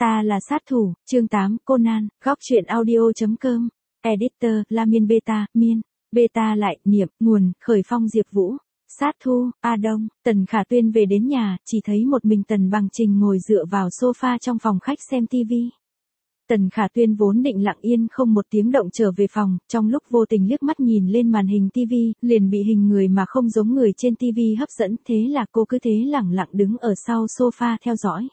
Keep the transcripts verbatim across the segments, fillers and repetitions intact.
Ta là sát thủ, chương tám, Conan, góc truyện audio.com, editor, La Miên Beta, Miên, Beta lại, niệm, nguồn, khởi phong Diệp Vũ, sát thu, A Đông, Tần Khả Tuyên về đến nhà, chỉ thấy một mình Tần Bằng Trình ngồi dựa vào sofa trong phòng khách xem tivi. Tần Khả Tuyên vốn định lặng yên không một tiếng động trở về phòng, trong lúc vô tình liếc mắt nhìn lên màn hình tivi, liền bị hình người mà không giống người trên tivi hấp dẫn, thế là cô cứ thế lẳng lặng đứng ở sau sofa theo dõi.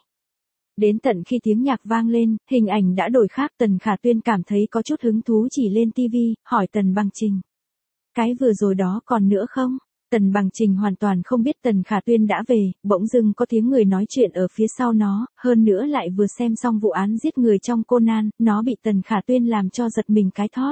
Đến tận khi tiếng nhạc vang lên, hình ảnh đã đổi khác, Tần Khả Tuyên cảm thấy có chút hứng thú chỉ lên tivi, hỏi Tần Bằng Trình. Cái vừa rồi đó còn nữa không? Tần Bằng Trình hoàn toàn không biết Tần Khả Tuyên đã về, bỗng dưng có tiếng người nói chuyện ở phía sau nó, hơn nữa lại vừa xem xong vụ án giết người trong Conan, nó bị Tần Khả Tuyên làm cho giật mình cái thót.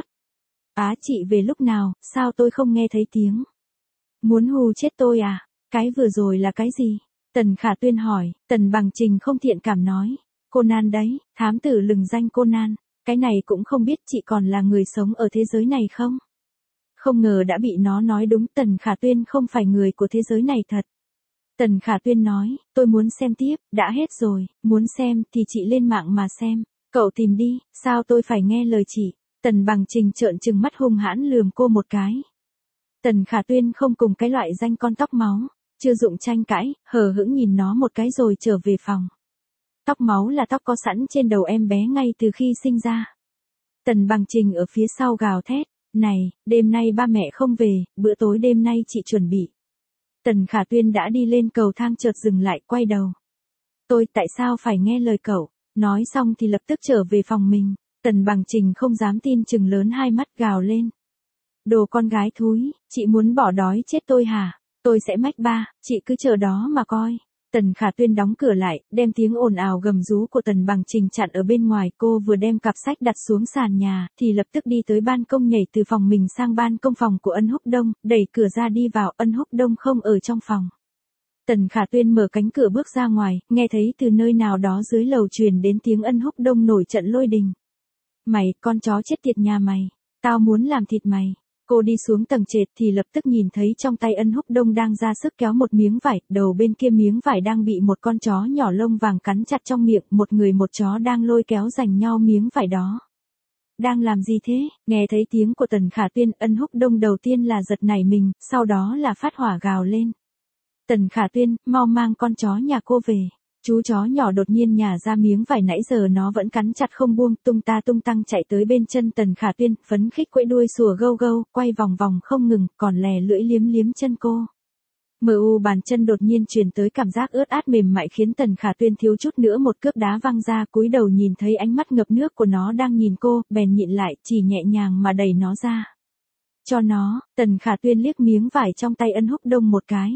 Á chị về lúc nào, sao tôi không nghe thấy tiếng? Muốn hù chết tôi à? Cái vừa rồi là cái gì? Tần Khả Tuyên hỏi, Tần Bằng Trình không thiện cảm nói. Conan đấy, thám tử lừng danh Conan, cái này cũng không biết chị còn là người sống ở thế giới này không? Không ngờ đã bị nó nói đúng, Tần Khả Tuyên không phải người của thế giới này thật. Tần Khả Tuyên nói, tôi muốn xem tiếp, đã hết rồi, muốn xem thì chị lên mạng mà xem, cậu tìm đi, sao tôi phải nghe lời chị? Tần Bằng Trình trợn trừng mắt hung hãn lườm cô một cái. Tần Khả Tuyên không cùng cái loại danh con tóc máu, chưa dụng tranh cãi, hờ hững nhìn nó một cái rồi trở về phòng. Tóc máu là tóc có sẵn trên đầu em bé ngay từ khi sinh ra. Tần Bằng Trình ở phía sau gào thét. Này, đêm nay ba mẹ không về, bữa tối đêm nay chị chuẩn bị. Tần Khả Tuyên đã đi lên cầu thang chợt dừng lại, quay đầu. Tôi tại sao phải nghe lời cậu? Nói xong thì lập tức trở về phòng mình. Tần Bằng Trình không dám tin, trừng lớn hai mắt gào lên. Đồ con gái thúi, chị muốn bỏ đói chết tôi hả? Tôi sẽ mách ba, chị cứ chờ đó mà coi. Tần Khả Tuyên đóng cửa lại, đem tiếng ồn ào gầm rú của Tần Bằng Trình chặn ở bên ngoài. Cô vừa đem cặp sách đặt xuống sàn nhà, thì lập tức đi tới ban công, nhảy từ phòng mình sang ban công phòng của Ân Húc Đông, đẩy cửa ra đi vào. Ân Húc Đông không ở trong phòng. Tần Khả Tuyên mở cánh cửa bước ra ngoài, nghe thấy từ nơi nào đó dưới lầu truyền đến tiếng Ân Húc Đông nổi trận lôi đình. Mày, con chó chết tiệt nhà mày, tao muốn làm thịt mày. Cô đi xuống tầng trệt thì lập tức nhìn thấy trong tay Ân Húc Đông đang ra sức kéo một miếng vải, đầu bên kia miếng vải đang bị một con chó nhỏ lông vàng cắn chặt trong miệng, một người một chó đang lôi kéo giành nhau miếng vải đó. Đang làm gì thế? Nghe thấy tiếng của Tần Khả Tuyên, Ân Húc Đông đầu tiên là giật nảy mình, sau đó là phát hỏa gào lên. Tần Khả Tuyên, mau mang con chó nhà cô về. Chú chó nhỏ đột nhiên nhả ra miếng vải nãy giờ nó vẫn cắn chặt không buông, tung ta tung tăng chạy tới bên chân Tần Khả Tuyên, phấn khích quẫy đuôi sủa gâu gâu, quay vòng vòng không ngừng, còn lè lưỡi liếm liếm chân cô. Mờ u bàn chân đột nhiên truyền tới cảm giác ướt át mềm mại khiến Tần Khả Tuyên thiếu chút nữa một cước đá văng ra, cúi đầu nhìn thấy ánh mắt ngập nước của nó đang nhìn cô, bèn nhịn lại, chỉ nhẹ nhàng mà đẩy nó ra. Cho nó, Tần Khả Tuyên liếc miếng vải trong tay Ân Húc Đông một cái.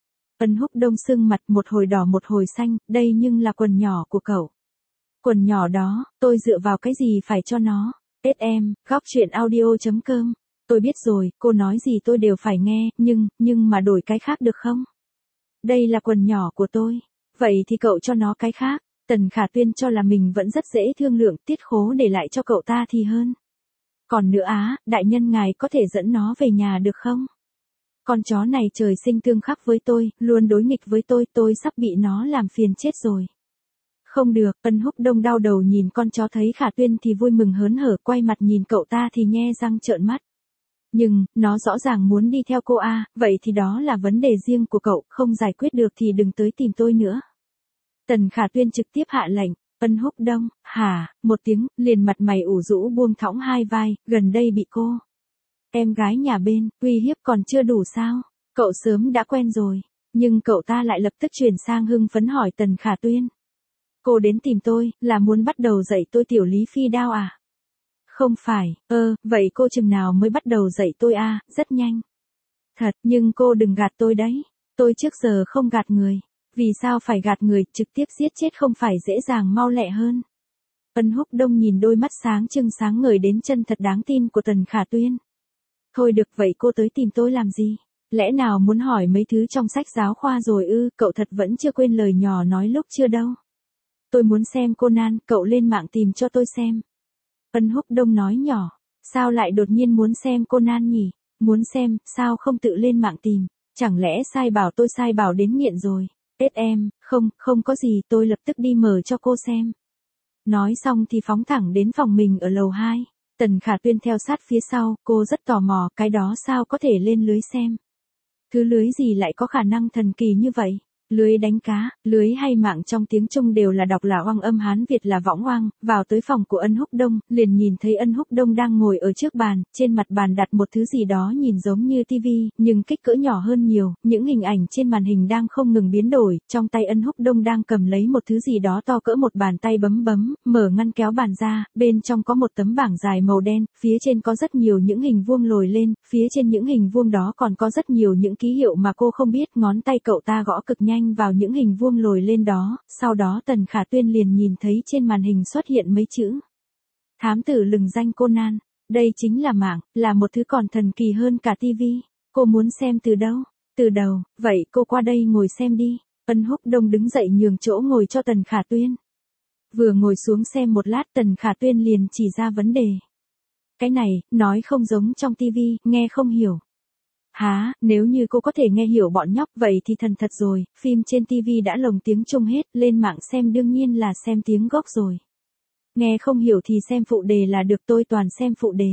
Ân Húc Đông sưng mặt, một hồi đỏ một hồi xanh, đây nhưng là quần nhỏ của cậu. Quần nhỏ đó, tôi dựa vào cái gì phải cho nó? Tết em, góc truyện audio.com. Tôi biết rồi, cô nói gì tôi đều phải nghe, nhưng, nhưng mà đổi cái khác được không? Đây là quần nhỏ của tôi. Vậy thì cậu cho nó cái khác. Tần Khả Tuyên cho là mình vẫn rất dễ thương lượng, Tiết Khố để lại cho cậu ta thì hơn. Còn nữa á, đại nhân ngài có thể dẫn nó về nhà được không? Con chó này trời sinh tương khắc với tôi, luôn đối nghịch với tôi, tôi sắp bị nó làm phiền chết rồi. Không được, Ân Húc Đông đau đầu nhìn con chó, thấy Khả Tuyên thì vui mừng hớn hở, quay mặt nhìn cậu ta thì nhe răng trợn mắt. Nhưng, nó rõ ràng muốn đi theo cô a, vậy thì đó là vấn đề riêng của cậu, không giải quyết được thì đừng tới tìm tôi nữa. Tần Khả Tuyên trực tiếp hạ lệnh. Ân Húc Đông, hả, một tiếng, liền mặt mày ủ rũ buông thõng hai vai, gần đây bị cô em gái nhà bên uy hiếp còn chưa đủ sao? Cậu sớm đã quen rồi. Nhưng cậu ta lại lập tức chuyển sang hưng phấn hỏi Tần Khả Tuyên. Cô đến tìm tôi, là muốn bắt đầu dạy tôi tiểu lý phi đao à? Không phải, ơ, vậy cô chừng nào mới bắt đầu dạy tôi à? Rất nhanh. Thật, nhưng cô đừng gạt tôi đấy. Tôi trước giờ không gạt người. Vì sao phải gạt người, trực tiếp giết chết không phải dễ dàng mau lẹ hơn? Ân Húc Đông nhìn đôi mắt sáng trưng sáng ngời đến chân thật đáng tin của Tần Khả Tuyên. Thôi được, vậy cô tới tìm tôi làm gì? Lẽ nào muốn hỏi mấy thứ trong sách giáo khoa rồi ư? Cậu thật vẫn chưa quên lời nhỏ nói lúc chưa đâu. Tôi muốn xem Conan, cậu lên mạng tìm cho tôi xem. Ân Húc Đông nói nhỏ. Sao lại đột nhiên muốn xem Conan nhỉ? Muốn xem, sao không tự lên mạng tìm? Chẳng lẽ sai bảo tôi sai bảo đến nghiện rồi? Tết em, không, không có gì, tôi lập tức đi mở cho cô xem. Nói xong thì phóng thẳng đến phòng mình ở lầu hai. Tần Khả Tuyên theo sát phía sau, cô rất tò mò, cái đó sao có thể lên lưới xem. Thứ lưới gì lại có khả năng thần kỳ như vậy? Lưới đánh cá, lưới hay mạng trong tiếng Trung đều là đọc là oang, âm Hán Việt là võng oang. Vào tới phòng của Ân Húc Đông, liền nhìn thấy Ân Húc Đông đang ngồi ở trước bàn, trên mặt bàn đặt một thứ gì đó nhìn giống như tivi, nhưng kích cỡ nhỏ hơn nhiều, những hình ảnh trên màn hình đang không ngừng biến đổi, trong tay Ân Húc Đông đang cầm lấy một thứ gì đó to cỡ một bàn tay bấm bấm, mở ngăn kéo bàn ra, bên trong có một tấm bảng dài màu đen, phía trên có rất nhiều những hình vuông lồi lên, phía trên những hình vuông đó còn có rất nhiều những ký hiệu mà cô không biết, ngón tay cậu ta gõ cực nhanh vào những hình vuông lồi lên đó, sau đó Tần Khả Tuyên liền nhìn thấy trên màn hình xuất hiện mấy chữ. Thám tử lừng danh Conan, đây chính là mạng, là một thứ còn thần kỳ hơn cả tivi. Cô muốn xem từ đâu? Từ đầu, vậy cô qua đây ngồi xem đi. Ân Húc Đông đứng dậy nhường chỗ ngồi cho Tần Khả Tuyên. Vừa ngồi xuống xem một lát Tần Khả Tuyên liền chỉ ra vấn đề. Cái này, nói không giống trong tivi, nghe không hiểu. Hả, nếu như cô có thể nghe hiểu bọn nhóc vậy thì thần thật rồi, phim trên tivi đã lồng tiếng Trung hết, lên mạng xem đương nhiên là xem tiếng gốc rồi. Nghe không hiểu thì xem phụ đề là được, tôi toàn xem phụ đề.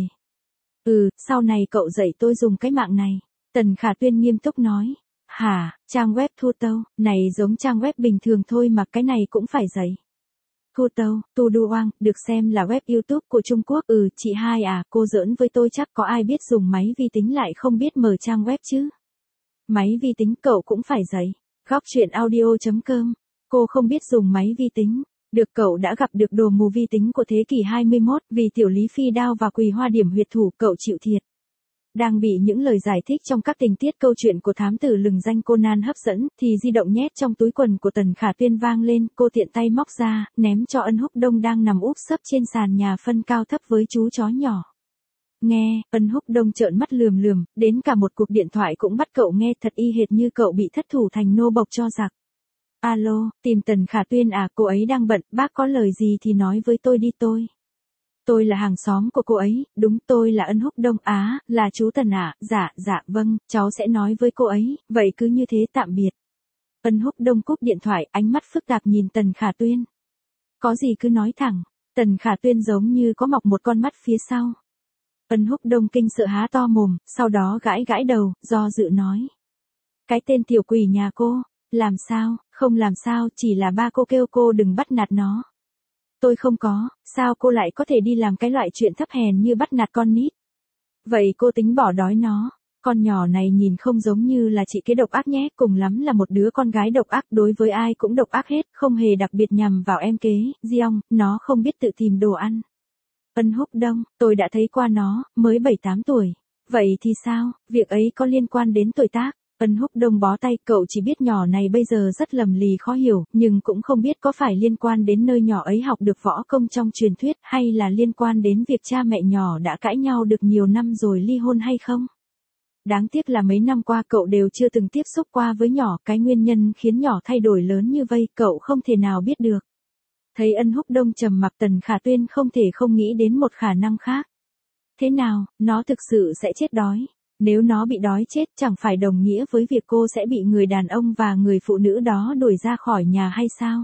Ừ, sau này cậu dạy tôi dùng cái mạng này. Tần Khả Tuyên nghiêm túc nói. Hả, trang web Thu Tâu, này giống trang web bình thường thôi mà cái này cũng phải dạy. Thu Tâu, Tu Du Oang, được xem là web YouTube của Trung Quốc. Ừ, chị hai à, cô giỡn với tôi chắc có ai biết dùng máy vi tính lại không biết mở trang web chứ. Máy vi tính cậu cũng phải dạy. Góc truyện audio chấm com. Cô không biết dùng máy vi tính. Được, cậu đã gặp được đồ mù vi tính của thế kỷ hai mươi mốt, vì tiểu lý phi đao và quỳ hoa điểm huyệt thủ, cậu chịu thiệt. Đang bị những lời giải thích trong các tình tiết câu chuyện của thám tử lừng danh Conan hấp dẫn, thì di động nhét trong túi quần của Tần Khả Tuyên vang lên, cô tiện tay móc ra, ném cho Ân Húc Đông đang nằm úp sấp trên sàn nhà phân cao thấp với chú chó nhỏ. Nghe, Ân Húc Đông trợn mắt lườm lườm, đến cả một cuộc điện thoại cũng bắt cậu nghe, thật y hệt như cậu bị thất thủ thành nô bộc cho giặc. Alo, tìm Tần Khả Tuyên à, cô ấy đang bận, bác có lời gì thì nói với tôi đi tôi. Tôi là hàng xóm của cô ấy, đúng, tôi là Ân Húc Đông. Á, là chú Tần ạ, à? Dạ, dạ, vâng, cháu sẽ nói với cô ấy, vậy cứ như thế tạm biệt. Ân Húc Đông cúp điện thoại, ánh mắt phức tạp nhìn Tần Khả Tuyên. Có gì cứ nói thẳng. Tần Khả Tuyên giống như có mọc một con mắt phía sau. Ân Húc Đông kinh sợ há to mồm, sau đó gãi gãi đầu, do dự nói. Cái tên tiểu quỷ nhà cô, làm sao, không làm sao, chỉ là ba cô kêu cô đừng bắt nạt nó. Tôi không có, sao cô lại có thể đi làm cái loại chuyện thấp hèn như bắt nạt con nít? Vậy cô tính bỏ đói nó. Con nhỏ này nhìn không giống như là chị kế độc ác nhé, cùng lắm là một đứa con gái độc ác, đối với ai cũng độc ác hết, không hề đặc biệt nhằm vào em kế, Giong, nó không biết tự tìm đồ ăn. Ân Húc Đông, tôi đã thấy qua nó, mới bảy tám tuổi. Vậy thì sao, việc ấy có liên quan đến tuổi tác? Ân Húc Đông bó tay, cậu chỉ biết nhỏ này bây giờ rất lầm lì khó hiểu, nhưng cũng không biết có phải liên quan đến nơi nhỏ ấy học được võ công trong truyền thuyết, hay là liên quan đến việc cha mẹ nhỏ đã cãi nhau được nhiều năm rồi ly hôn hay không. Đáng tiếc là mấy năm qua cậu đều chưa từng tiếp xúc qua với nhỏ, cái nguyên nhân khiến nhỏ thay đổi lớn như vậy cậu không thể nào biết được. Thấy Ân Húc Đông trầm mặc, Tần Khả Tuyên không thể không nghĩ đến một khả năng khác. Thế nào, nó thực sự sẽ chết đói? Nếu nó bị đói chết chẳng phải đồng nghĩa với việc cô sẽ bị người đàn ông và người phụ nữ đó đuổi ra khỏi nhà hay sao?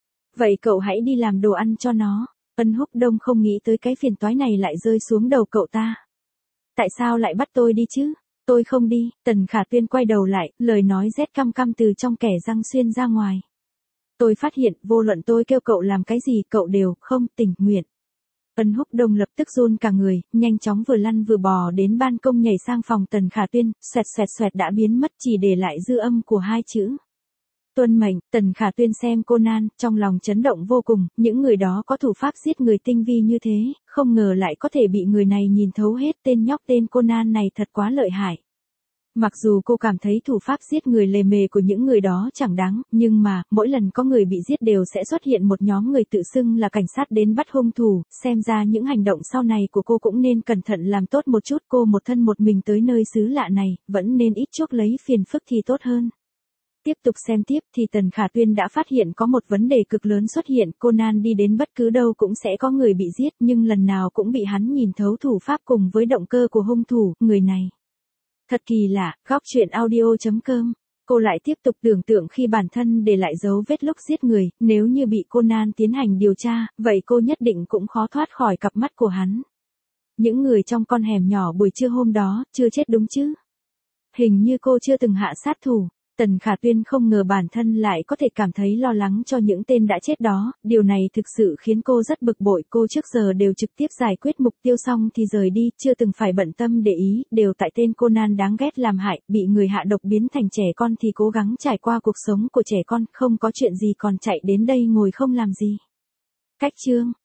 Vậy cậu hãy đi làm đồ ăn cho nó. Ân Húc Đông không nghĩ tới cái phiền toái này lại rơi xuống đầu cậu ta. Tại sao lại bắt tôi đi chứ? Tôi không đi. Tần Khả Tuyên quay đầu lại, lời nói rét căm căm từ trong kẻ răng xuyên ra ngoài. Tôi phát hiện vô luận tôi kêu cậu làm cái gì cậu đều không tình nguyện. Ân Húc Đông lập tức run cả người, nhanh chóng vừa lăn vừa bò đến ban công nhảy sang phòng Tần Khả Tuyên, xoẹt xoẹt xoẹt đã biến mất chỉ để lại dư âm của hai chữ. Tuân mệnh. Tần Khả Tuyên xem Conan, trong lòng chấn động vô cùng, những người đó có thủ pháp giết người tinh vi như thế, không ngờ lại có thể bị người này nhìn thấu hết, tên nhóc tên Conan này thật quá lợi hại. Mặc dù cô cảm thấy thủ pháp giết người lề mề của những người đó chẳng đáng, nhưng mà, mỗi lần có người bị giết đều sẽ xuất hiện một nhóm người tự xưng là cảnh sát đến bắt hung thủ, xem ra những hành động sau này của cô cũng nên cẩn thận làm tốt một chút, cô một thân một mình tới nơi xứ lạ này, vẫn nên ít chuốc lấy phiền phức thì tốt hơn. Tiếp tục xem tiếp thì Tần Khả Tuyên đã phát hiện có một vấn đề cực lớn xuất hiện, Conan đi đến bất cứ đâu cũng sẽ có người bị giết, nhưng lần nào cũng bị hắn nhìn thấu thủ pháp cùng với động cơ của hung thủ, người này. Thật kỳ lạ, góc truyện audio chấm com Cô lại tiếp tục tưởng tượng khi bản thân để lại dấu vết lúc giết người, nếu như bị Conan tiến hành điều tra, vậy cô nhất định cũng khó thoát khỏi cặp mắt của hắn. Những người trong con hẻm nhỏ buổi trưa hôm đó, chưa chết đúng chứ? Hình như cô chưa từng hạ sát thủ. Tần Khả Tuyên không ngờ bản thân lại có thể cảm thấy lo lắng cho những tên đã chết đó, điều này thực sự khiến cô rất bực bội. Cô trước giờ đều trực tiếp giải quyết mục tiêu xong thì rời đi, chưa từng phải bận tâm để ý, đều tại tên Conan đáng ghét làm hại, bị người hạ độc biến thành trẻ con thì cố gắng trải qua cuộc sống của trẻ con, không có chuyện gì còn chạy đến đây ngồi không làm gì. Cách chương